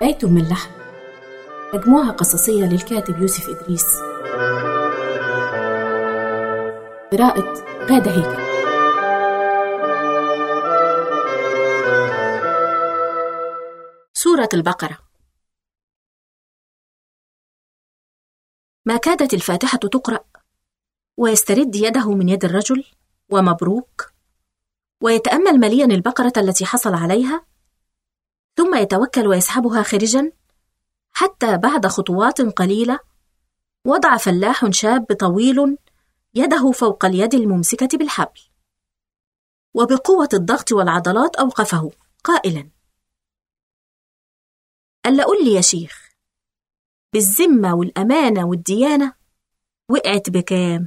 بيت من لحم، مجموعة قصصية للكاتب يوسف إدريس، قراءة غادة هيكل. سورة البقرة. ما كادت الفاتحة تقرأ ويسترد يده من يد الرجل ومبروك، ويتأمل مليا البقرة التي حصل عليها، ثم يتوكل ويسحبها خارجا، حتى بعد خطوات قليلة وضع فلاح شاب طويل يده فوق اليد الممسكة بالحبل، وبقوة الضغط والعضلات أوقفه قائلا: ألا قل لي يا شيخ، بالذمة والأمانة والديانة وقعت بكام؟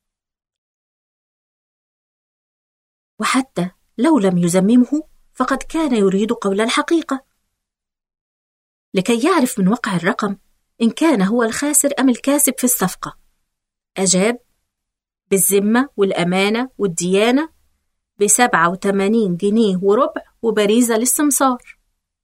وحتى لو لم يزممه فقد كان يريد قول الحقيقة، لكي يعرف من وقع الرقم إن كان هو الخاسر أم الكاسب في الصفقة. أجاب: بالذمة والأمانة والديانة ب87 جنيه وربع وبريزة للسمسار.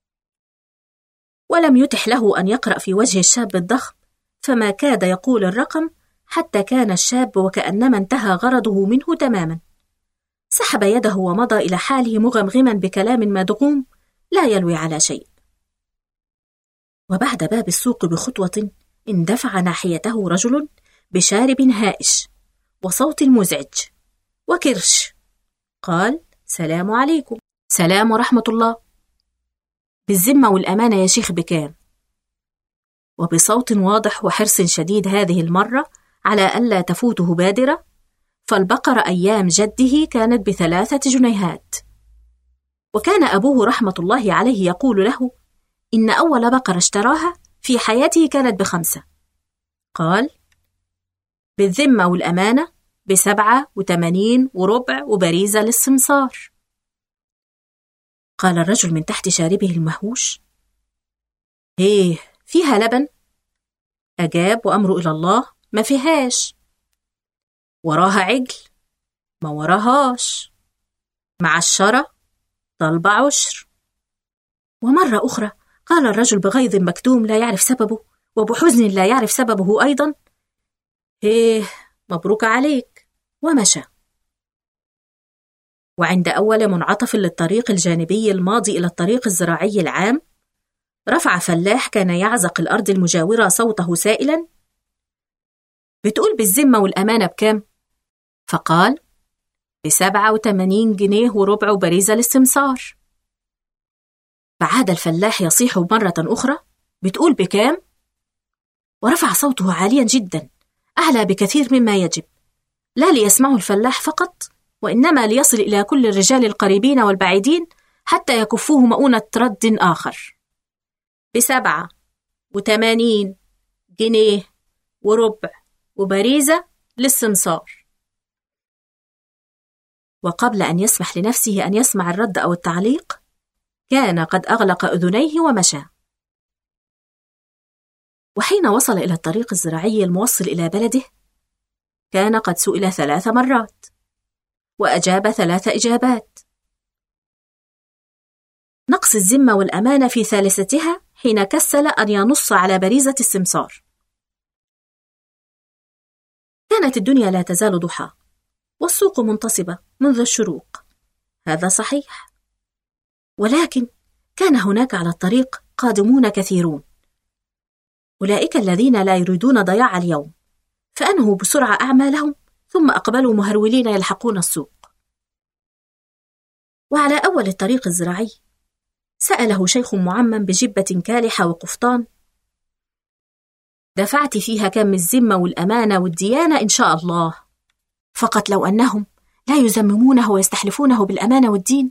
ولم يتح له أن يقرأ في وجه الشاب الضخم، فما كاد يقول الرقم حتى كان الشاب وكأنما انتهى غرضه منه تماما. سحب يده ومضى إلى حاله مغمغما بكلام مدغوم لا يلوي على شيء. وبعد باب السوق بخطوة اندفع ناحيته رجل بشارب هائش وصوت مزعج وكرش. قال: سلام عليكم. سلام ورحمة الله. بالذمة والأمانة يا شيخ بكام؟ وبصوت واضح وحرص شديد هذه المرة على ألا تفوته بادرة، فالبقرة أيام جده كانت ب3 جنيهات، وكان أبوه رحمة الله عليه يقول له إن أول بقرة اشتراها في حياته كانت ب5. قال: بالذمة والأمانة ب87 وربع وبريزة للسمسار. قال الرجل من تحت شاربه المهووش: إيه، فيها لبن؟ أجاب وأمره إلى الله: ما فيهاش. وراها عجل؟ ما وراهاش. معشرة؟ طالبة عشر. ومرة أخرى قال الرجل بغيظ مكتوم لا يعرف سببه وبحزن لا يعرف سببه أيضا: إيه، مبروك عليك. ومشى. وعند أول منعطف للطريق الجانبي الماضي إلى الطريق الزراعي العام، رفع فلاح كان يعزق الأرض المجاورة صوته سائلا: بتقول بالذمة والأمانة بكام؟ فقال: ب87 جنيه وربع وبريزة للسمسار. فعاد الفلاح يصيح مرة أخرى: بتقول بكام؟ ورفع صوته عاليا جدا، أعلى بكثير مما يجب، لا ليسمعه الفلاح فقط، وإنما ليصل إلى كل الرجال القريبين والبعيدين حتى يكفوه مؤونة رد آخر: ب87 جنيه وربع وبريزة للسمسار. وقبل أن يسمح لنفسه أن يسمع الرد أو التعليق كان قد أغلق أذنيه ومشى. وحين وصل إلى الطريق الزراعي الموصل إلى بلده كان قد سئل 3 مرات وأجاب 3 إجابات. نقص الذمة والأمانة في ثالثتها حين كسل أن ينص على بريزة السمسار. كانت الدنيا لا تزال ضحى والسوق منتصبة منذ الشروق، هذا صحيح، ولكن كان هناك على الطريق قادمون كثيرون، أولئك الذين لا يريدون ضياع اليوم، فأنهوا بسرعة أعمالهم ثم أقبلوا مهرولين يلحقون السوق. وعلى أول الطريق الزراعي سأله شيخ معمم بجبة كالحة وقفطان: دفعت فيها كم الذمة والأمانة والديانة إن شاء الله؟ فقط لو أنهم لا يزممونه ويستحلفونه بالأمانة والدين.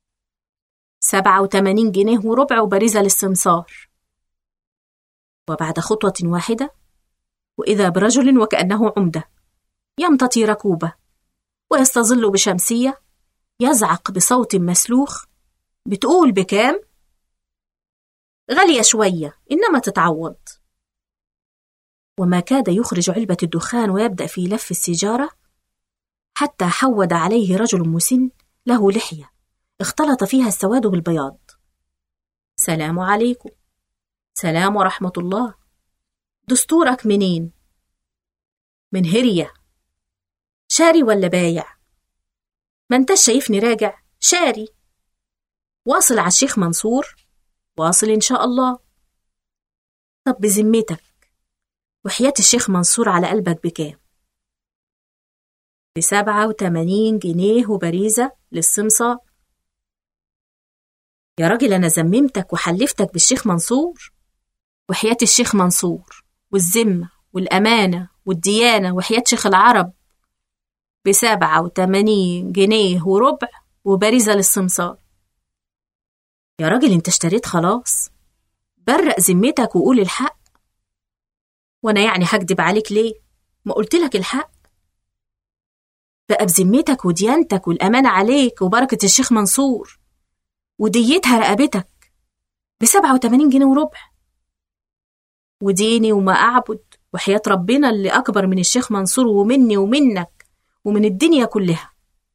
87 جنيه وربع وبريزة للسمسار. وبعد خطوة واحدة وإذا برجل وكأنه عمدة يمتطي ركوبة ويستظل بشمسية يزعق بصوت مسلوخ: بتقول بكام؟ غالية شوية إنما تتعوض. وما كاد يخرج علبة الدخان ويبدأ في لف السيجارة حتى حود عليه رجل مسن له لحية اختلط فيها السواد بالبياض: سلام عليكم. سلام ورحمة الله. دستورك منين؟ من هرية. شاري ولا بايع؟ ما انت شايفني راجع؟ شاري. واصل على الشيخ منصور؟ واصل إن شاء الله. طب بذمتك وحياة الشيخ منصور على قلبك بكام؟ ب87 جنيه وبريزة للسمسار. يا راجل أنا زممتك وحلفتك بالشيخ منصور، وحياة الشيخ منصور والذمة والأمانة والديانة وحياة شيخ العرب ب87 جنيه وربع وبريزة للسمسار. يا راجل انت اشتريت خلاص، برق ذمتك وقول الحق. وانا يعني هكدب عليك ليه؟ ما قلت لك الحق. بقى بذمتك وديانتك والأمانة عليك وبركة الشيخ منصور وديتها رقبتك ب87 جنيه وربع، وديني وما أعبد وحياة ربنا اللي أكبر من الشيخ منصور ومني ومنك ومن الدنيا كلها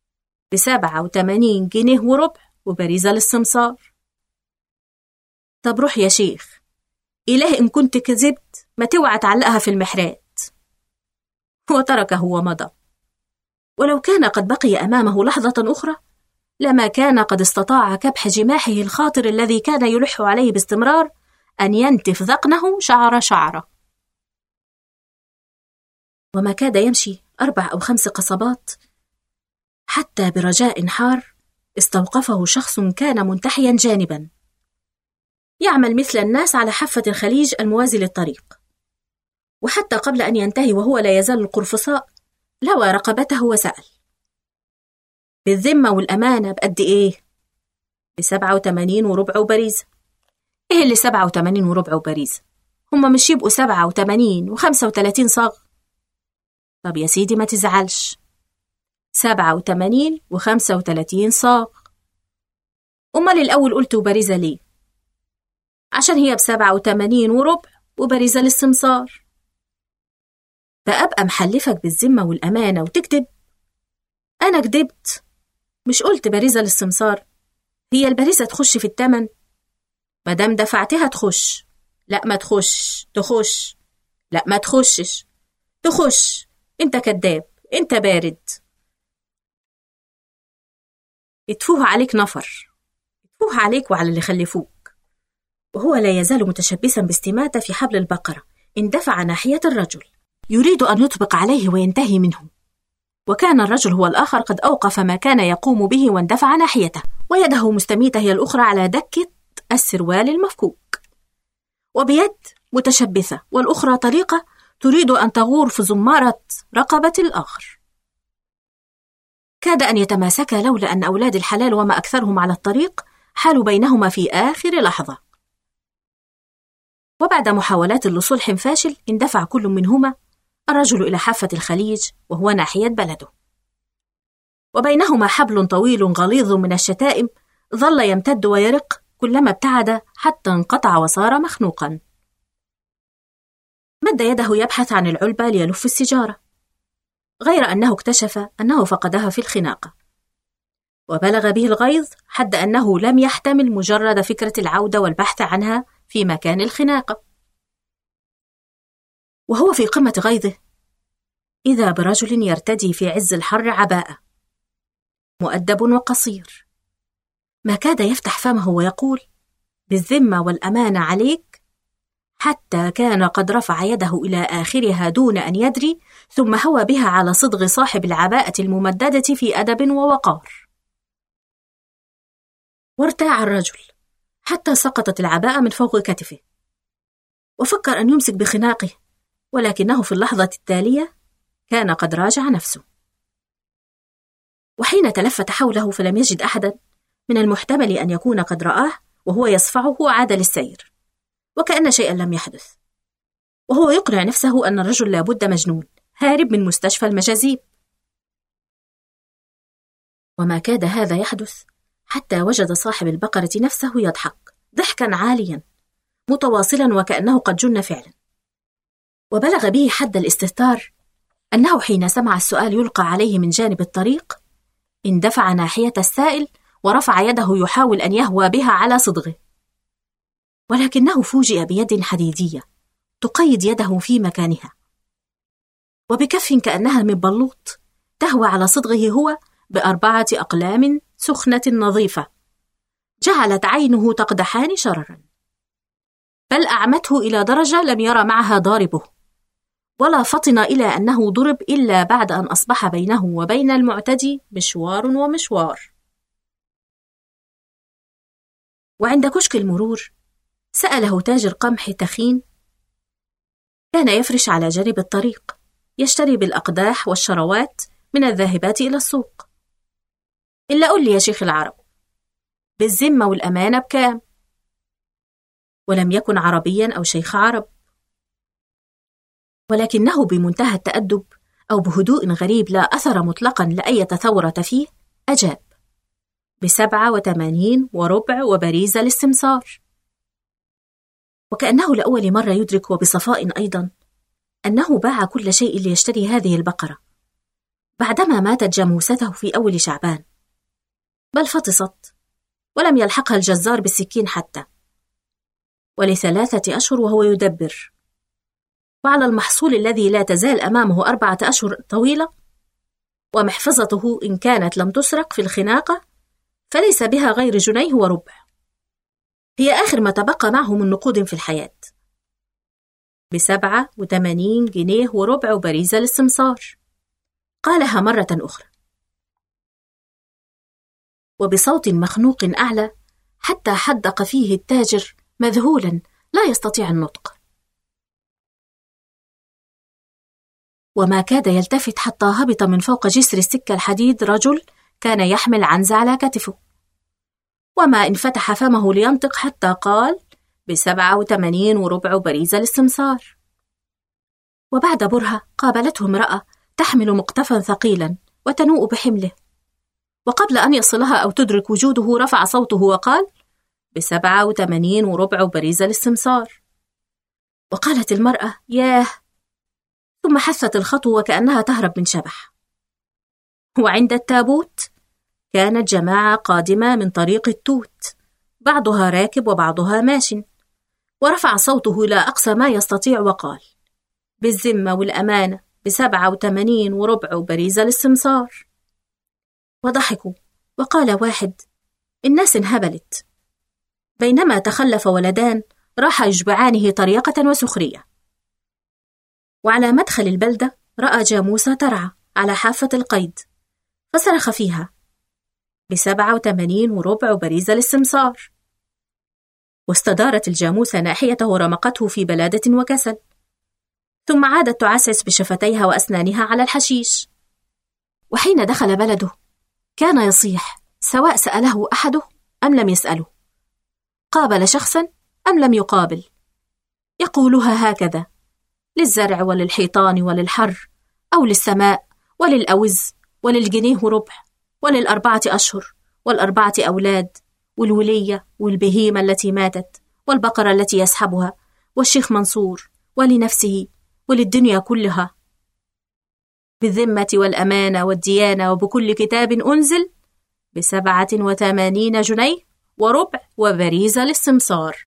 ب87 جنيه وربع وبريزة للسمسار. طب روح يا شيخ، إله إن كنت كذبت ما توعى تعلقها في المحرات. وتركه ومضى، ولو كان قد بقي أمامه لحظة أخرى لما كان قد استطاع كبح جماحه الخاطر الذي كان يلح عليه باستمرار أن ينتف ذقنه شعر شعرة. وما كاد يمشي 4 أو 5 قصبات حتى برجاء حار استوقفه شخص كان منتحيا جانبا يعمل مثل الناس على حافة الخليج الموازي للطريق، وحتى قبل أن ينتهي وهو لا يزال القرفصاء لوى رقبته وسأل: بالذمة والأمانة بقد إيه؟ ب87 وربع وبريزة. إيه اللي 87 وربع وبريزة؟ هما مش يبقوا 87 و35 صاغ؟ طب يا سيدي ما تزعلش، 87 و35 صاغ. أمال الأول قلت وبريزة ليه؟ عشان هي ب87 وربع وبريزة للسمسار. فأبقى محلفك بالذمة والأمانة وتكذب؟ أنا كدبت؟ مش قلت بريزة للسمسار؟ هي البريزة تخش في التمن؟ مادام دفعتها تخش. لا ما تخش. تخش. لا ما تخشش. تخش. انت كذاب، انت بارد. يتفوه عليك نفر، يتفوه عليك وعلى اللي خلفوك. وهو لا يزال متشبثا باستماتة في حبل البقرة اندفع ناحية الرجل يريد أن يطبق عليه وينتهي منه، وكان الرجل هو الآخر قد أوقف ما كان يقوم به واندفع ناحيته، ويده مستميتة هي الأخرى على دكة السروال المفكوك، وبيد متشبثة والأخرى طليقة تريد أن تغور في زمارة رقبة الآخر. كاد أن يتماسكا لولا أن أولاد الحلال وما أكثرهم على الطريق حالوا بينهما في آخر لحظة. وبعد محاولات لصلح فاشل اندفع كل منهما الرجل إلى حافة الخليج وهو ناحية بلده، وبينهما حبل طويل غليظ من الشتائم ظل يمتد ويرق كلما ابتعد حتى انقطع وصار مخنوقا. مد يده يبحث عن العلبة ليلف السيجارة، غير أنه اكتشف أنه فقدها في الخناقة، وبلغ به الغيظ حد أنه لم يحتمل مجرد فكرة العودة والبحث عنها في مكان الخناقة. وهو في قمة غيظه إذا برجل يرتدي في عز الحر عباءة، مؤدب وقصير، ما كاد يفتح فمه ويقول بالذمة والأمانة عليك، حتى كان قد رفع يده إلى آخرها دون أن يدري، ثم هوى بها على صدغ صاحب العباءة الممددة في أدب ووقار. وارتاع الرجل حتى سقطت العباءة من فوق كتفه، وفكر أن يمسك بخناقه، ولكنه في اللحظة التالية كان قد راجع نفسه. وحين تلفت حوله فلم يجد أحدا من المحتمل أن يكون قد رآه وهو يصفعه عاد للسير وكأن شيئا لم يحدث، وهو يقنع نفسه أن الرجل لابد مجنون هارب من مستشفى المجاذيب. وما كاد هذا يحدث حتى وجد صاحب البقرة نفسه يضحك ضحكا عاليا متواصلا وكأنه قد جن فعلا. وبلغ به حد الاستهتار أنه حين سمع السؤال يلقى عليه من جانب الطريق اندفع ناحية السائل ورفع يده يحاول أن يهوى بها على صدغه، ولكنه فوجئ بيد حديدية تقيد يده في مكانها، وبكف كأنها من بلوط تهوى على صدغه هو ب4 أقلام سخنة نظيفة جعلت عينه تقدحان شررا، بل أعمته إلى درجة لم يرى معها ضاربه، ولا فطن إلى أنه ضرب إلا بعد أن أصبح بينه وبين المعتدي مشوار ومشوار. وعند كشك المرور سأله تاجر قمح تخين كان يفرش على جانب الطريق يشتري بالأقداح والشروات من الذاهبات إلى السوق: إلا قل لي يا شيخ العرب، بالذمة والأمانة بكام؟ ولم يكن عربيا أو شيخ عرب، ولكنه بمنتهى التأدب أو بهدوء غريب لا أثر مطلقا لأي ثورة فيه أجاب: ب87 وبريزة الاستمصار. وكأنه لأول مرة يدرك وبصفاء أيضا أنه باع كل شيء ليشتري هذه البقرة بعدما ماتت جاموسته في أول شعبان، بل فطست ولم يلحقها الجزار بالسكين حتى، ول3 أشهر وهو يدبر، وعلى المحصول الذي لا تزال أمامه 4 أشهر طويلة، ومحفظته إن كانت لم تسرق في الخناقة فليس بها غير 1.25 جنيه، هي آخر ما تبقى معه من نقود في الحياة، ب87 جنيه وربع وبريزة الاستمصار. قالها مرة أخرى وبصوت مخنوق أعلى حتى حدق فيه التاجر مذهولا لا يستطيع النطق، وما كاد يلتفت حتى هبط من فوق جسر السكة الحديد رجل كان يحمل عنز على كتفه، وما انفتح فمه لينطق حتى قال: ب87 بريزة الاستمصار. وبعد برهة قابلته امرأة تحمل مقتفا ثقيلا وتنوء بحمله، وقبل أن يصلها أو تدرك وجوده رفع صوته وقال: ب87 بريزة الاستمصار. وقالت المرأة: ياه، ثم حثت الخطوة وكأنها تهرب من شبح. وعند التابوت كانت جماعة قادمة من طريق التوت، بعضها راكب وبعضها ماش، ورفع صوته إلى أقصى ما يستطيع وقال: بالذمة والأمانة ب87 بريزة الاستمصار. وضحكوا، وقال واحد: الناس انهبلت، بينما تخلف ولدان راح يشبعانه طريقة وسخرية. وعلى مدخل البلدة رأى جاموسة ترعى على حافة القيد، فصرخ فيها: ب87 بريزة الاستمصار. واستدارت الجاموسة ناحيته ورمقته في بلادة وكسل، ثم عادت تعسعس بشفتيها وأسنانها على الحشيش. وحين دخل بلده كان يصيح سواء سأله أحده أم لم يسأله، قابل شخصا أم لم يقابل، يقولها هكذا: للزرع وللحيطان وللحر، أو للسماء وللأوز وللجنيه وربع ولل4 أشهر وال4 أولاد والولية والبهيمة التي ماتت والبقرة التي يسحبها والشيخ منصور ولنفسه وللدنيا كلها، بالذمة والأمانة والديانة وبكل كتاب أنزل ب87 جنيه وربع وبريزة الاستمصار.